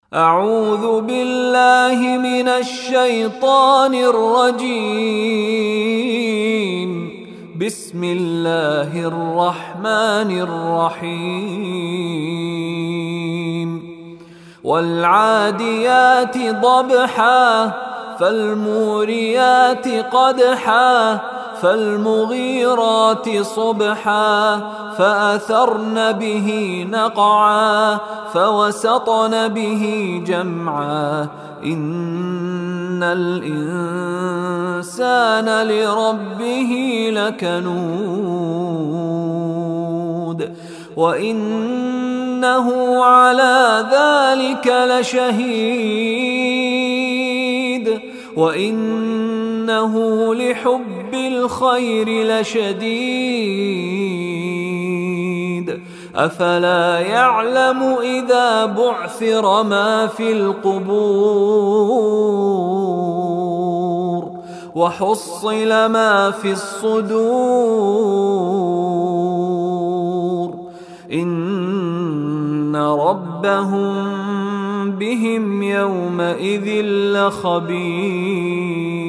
أعوذ بالله من الشيطان الرجيم. بسم الله الرحمن الرحيم. والعاديات ضبحا فالموريات قدحا فالمغيرات صبحا فأثرن به نقعا فوسطن به جمعا إن الإنسان لربه لكنود وإنه على ذلك لشهيد وإنه لحب الخير لشديد أفلا يعلم إذا بعثر ما في القبور وحصل ما في الصدور إن ربهم بهم يومئذ لخبير.